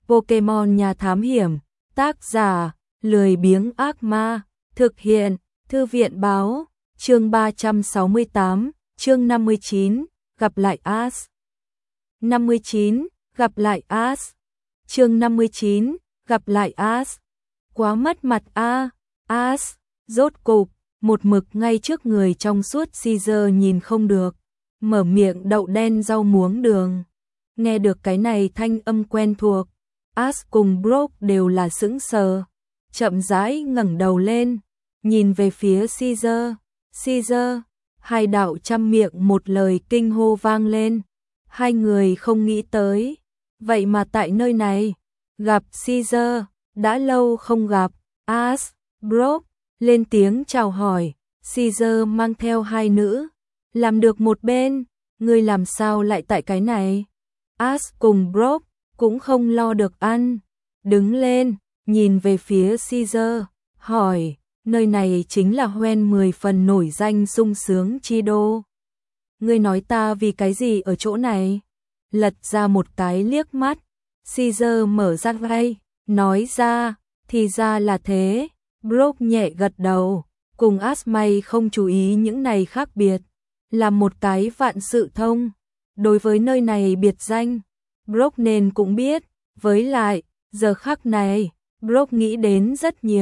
Pokemon Nhà Thám Hiểm, tác giả, lười biếng ác ma, thực hiện, Thư viện báo, chương 368, chương 59, gặp lại Ash. 59, gặp lại Ash. Chương 59, gặp lại Ash. Quá mất mặt a, Ash, rốt cục, một mực ngay trước người trong suốt Caesar nhìn không được, mở miệng đậu đen rau muống đường. Nghe được cái này thanh âm quen thuộc, Ash cùng Brock đều là sững sờ, chậm rãi ngẩng đầu lên, nhìn về phía Caesar. Caesar, hai đạo trăm miệng một lời kinh hô vang lên. Hai người không nghĩ tới, vậy mà tại nơi này, gặp Caesar, đã lâu không gặp. Ash, Brock, lên tiếng chào hỏi. Caesar mang theo hai nữ, làm được một bên, ngươi làm sao lại tại cái này? Ash cùng Brock cũng không lo được ăn, đứng lên, nhìn về phía Caesar, hỏi, nơi này chính là Hoenn 10 phần nổi danh sung sướng chi đô. Ngươi nói ta vì cái gì ở chỗ này? Lật ra một cái liếc mắt, Caesar mở ra vai, nói ra, thì ra là thế. Brock nhẹ gật đầu, cùng Ash may không chú ý những này khác biệt, là một cái vạn sự thông. Đối với nơi này biệt danh, Brock nên cũng biết, với lại, giờ khắc này, Brock nghĩ đến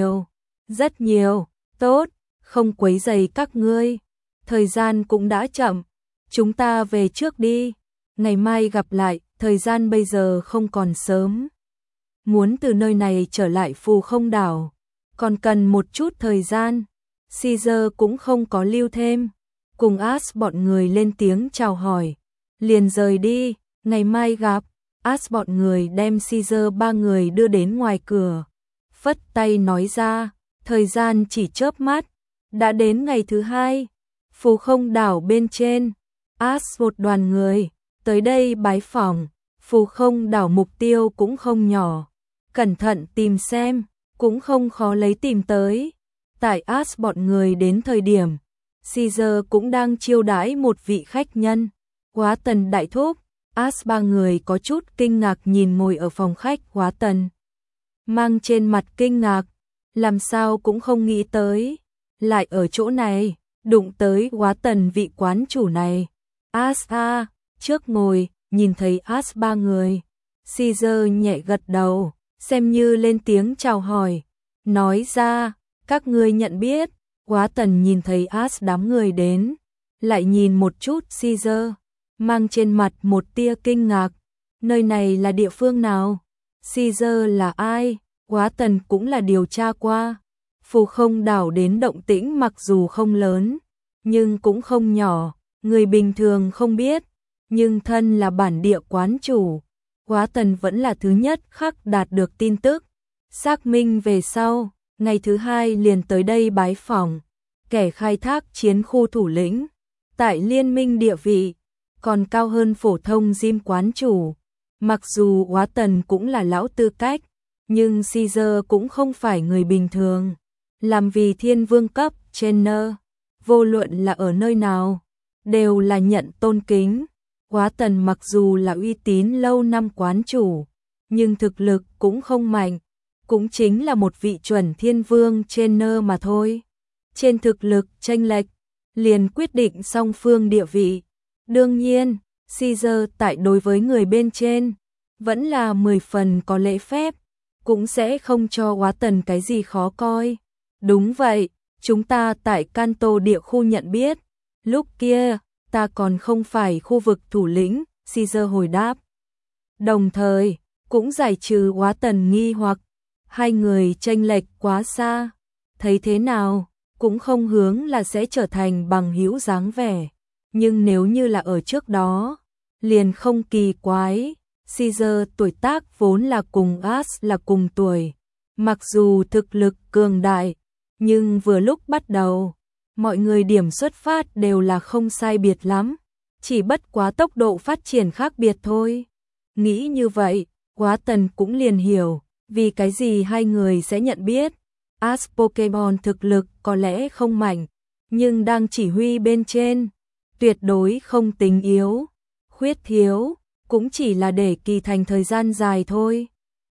rất nhiều, tốt, không quấy rầy các ngươi, thời gian cũng đã chậm, chúng ta về trước đi, ngày mai gặp lại, thời gian bây giờ không còn sớm. Muốn từ nơi này trở lại Phù Không đảo, còn cần một chút thời gian. Caesar cũng không có lưu thêm, cùng Ash bọn người lên tiếng chào hỏi, liền rời đi, ngày mai gặp. Ash bọn người đem Caesar ba người đưa đến ngoài cửa, phất tay nói ra, thời gian chỉ chớp mắt, đã đến ngày thứ hai. Phù Không đảo bên trên, Ash một đoàn người tới đây bái phỏng. Phù Không đảo mục tiêu cũng không nhỏ, cẩn thận tìm xem, cũng không khó lấy tìm tới. Tại Ash bọn người đến thời điểm, Caesar cũng đang chiêu đãi một vị khách nhân, Quá Tần đại thúc. Ash ba người có chút kinh ngạc nhìn ngồi ở phòng khách Quá Tần, mang trên mặt kinh ngạc, làm sao cũng không nghĩ tới, lại ở chỗ này, đụng tới Quá Tần vị quán chủ này. Ash a, trước ngồi, nhìn thấy Ash ba người, Caesar nhẹ gật đầu, xem như lên tiếng chào hỏi, nói ra, các ngươi nhận biết. Quá Tần nhìn thấy Ash đám người đến, lại nhìn một chút Caesar, mang trên mặt một tia kinh ngạc, nơi này là địa phương nào? Caesar là ai? Quá Tần cũng là điều tra qua, Phù Không đảo đến động tĩnh mặc dù không lớn, nhưng cũng không nhỏ, người bình thường không biết, nhưng thân là bản địa quán chủ, Quá Tần vẫn là thứ nhất khắc đạt được tin tức, xác minh về sau, ngày thứ hai liền tới đây bái phỏng, kẻ khai thác chiến khu thủ lĩnh, tại liên minh địa vị, còn cao hơn phổ thông gym quán chủ. Mặc dù Quá Tần cũng là lão tư cách, nhưng Caesar cũng không phải người bình thường, làm vì thiên vương cấp trainer, vô luận là ở nơi nào, đều là nhận tôn kính. Quá Tần mặc dù là uy tín lâu năm quán chủ, nhưng thực lực cũng không mạnh, cũng chính là một vị chuẩn thiên vương trainer mà thôi. Trên thực lực chênh lệch, liền quyết định song phương địa vị. Đương nhiên, Caesar tại đối với người bên trên, vẫn là 10 phần có lễ phép, cũng sẽ không cho Quá Tần cái gì khó coi. Đúng vậy, chúng ta tại Kanto địa khu nhận biết, lúc kia, ta còn không phải khu vực thủ lĩnh, Caesar hồi đáp. Đồng thời, cũng giải trừ Quá Tần nghi hoặc, hai người chênh lệch quá xa, thấy thế nào, cũng không hướng là sẽ trở thành bằng hữu dáng vẻ. Nhưng nếu như là ở trước đó, liền không kỳ quái. Caesar tuổi tác vốn là cùng Ash là cùng tuổi, mặc dù thực lực cường đại, nhưng vừa lúc bắt đầu, mọi người điểm xuất phát đều là không sai biệt lắm, chỉ bất quá tốc độ phát triển khác biệt thôi. Nghĩ như vậy, Quá Tần cũng liền hiểu, vì cái gì hai người sẽ nhận biết. Ash Pokemon thực lực có lẽ không mạnh, nhưng đang chỉ huy bên trên, tuyệt đối không tính yếu, khuyết thiếu, cũng chỉ là để kỳ thành thời gian dài thôi.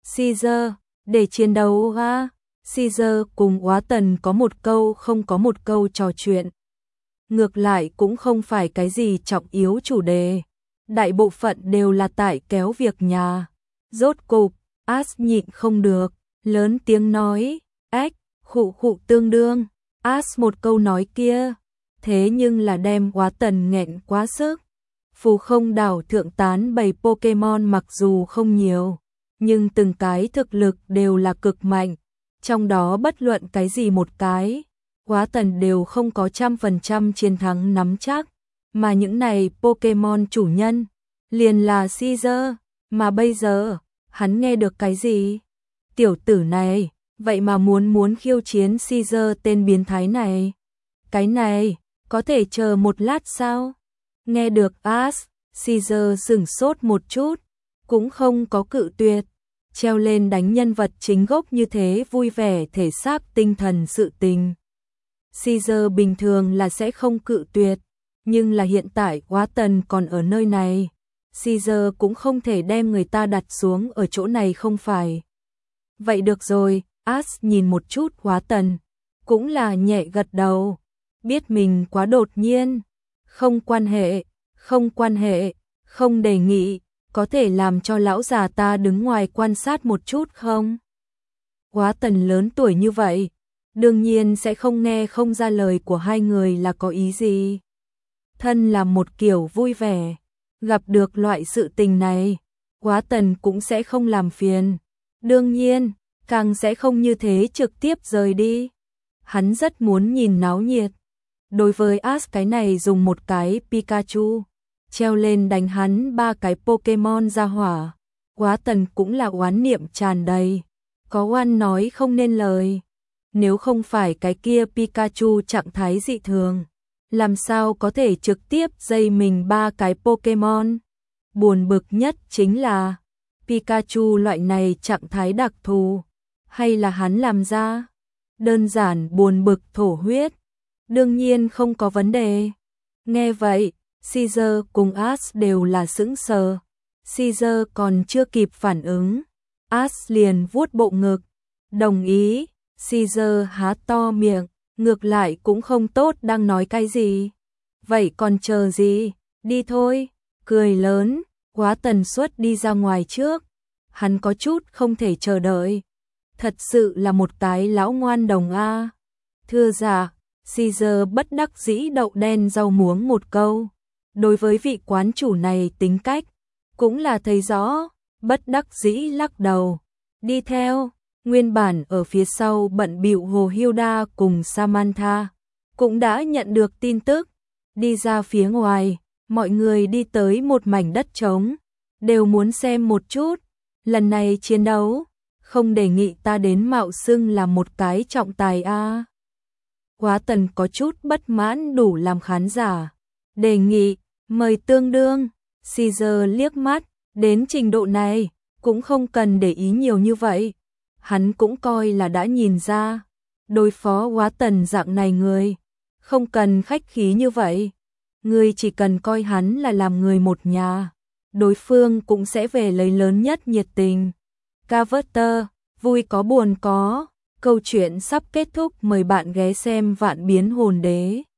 Caesar, để chiến đấu ha. Caesar cùng Oá Tần có một câu không có một câu trò chuyện. Ngược lại cũng không phải cái gì trọng yếu chủ đề. Đại bộ phận đều là tại kéo việc nhà. Rốt cục, As nhịn không được, lớn tiếng nói, ếch, khụ khụ tương đương. As một câu nói kia, thế nhưng là đem Oá Tần nghẹn quá sức. Phù Không đảo thượng tán bầy Pokemon mặc dù không nhiều, nhưng từng cái thực lực đều là cực mạnh. Trong đó bất luận cái gì một cái, Oá Tần đều không có 100% chiến thắng nắm chắc. Mà những này Pokemon chủ nhân, liền là Caesar, mà bây giờ, hắn nghe được cái gì? Tiểu tử này, vậy mà muốn khiêu chiến Caesar tên biến thái này. Cái này, có thể chờ một lát sao? Nghe được As, Caesar sửng sốt một chút, cũng không có cự tuyệt. Treo lên đánh nhân vật chính gốc như thế vui vẻ thể xác tinh thần sự tình. Caesar bình thường là sẽ không cự tuyệt, nhưng là hiện tại Oá Tần còn ở nơi này. Caesar cũng không thể đem người ta đặt xuống ở chỗ này không phải. Vậy được rồi, As nhìn một chút Oá Tần, cũng là nhẹ gật đầu, biết mình quá đột nhiên. Không quan hệ, không đề nghị, có thể làm cho lão già ta đứng ngoài quan sát một chút không? Oá Tần lớn tuổi như vậy, đương nhiên sẽ không nghe không ra lời của hai người là có ý gì. Thân là một kiểu vui vẻ, gặp được loại sự tình này, Oá Tần cũng sẽ không làm phiền. Đương nhiên, càng sẽ không như thế trực tiếp rời đi. Hắn rất muốn nhìn náo nhiệt. Đối với As cái này dùng một cái Pikachu, treo lên đánh hắn 3 cái Pokemon ra hỏa. Oá Tần cũng là oán niệm tràn đầy, có oan nói không nên lời. Nếu không phải cái kia Pikachu trạng thái dị thường, làm sao có thể trực tiếp dây mình 3 cái Pokemon. Buồn bực nhất chính là Pikachu loại này trạng thái đặc thù, hay là hắn làm ra? Đơn giản buồn bực thổ huyết. Đương nhiên không có vấn đề. Nghe vậy, Caesar cùng As đều là sững sờ. Caesar còn chưa kịp phản ứng, As liền vuốt bộ ngực. Đồng ý. Caesar há to miệng, ngược lại cũng không tốt đang nói cái gì. Vậy còn chờ gì, đi thôi. Cười lớn, Quá tần suất đi ra ngoài trước. Hắn có chút không thể chờ đợi. Thật sự là một cái lão ngoan đồng a. Thưa dạ, Caesar bất đắc dĩ đậu đen rau muống một câu. Đối với vị quán chủ này tính cách, cũng là thấy rõ, bất đắc dĩ lắc đầu. Đi theo, nguyên bản ở phía sau bận bịu Hồ Hilda cùng Samantha, cũng đã nhận được tin tức. Đi ra phía ngoài, mọi người đi tới một mảnh đất trống, đều muốn xem một chút. Lần này chiến đấu, không đề nghị ta đến mạo xưng là một cái trọng tài a. Quá tần có chút bất mãn đủ làm khán giả. Đề nghị, mời tương đương. Caesar liếc mắt, đến trình độ này, cũng không cần để ý nhiều như vậy. Hắn cũng coi là đã nhìn ra, đối phó Quá tần dạng này người, không cần khách khí như vậy. Người chỉ cần coi hắn là làm người một nhà, đối phương cũng sẽ về lấy lớn nhất nhiệt tình. Carver, vui có buồn có, câu chuyện sắp kết thúc, mời bạn ghé xem Vạn Biến Hồn Đế.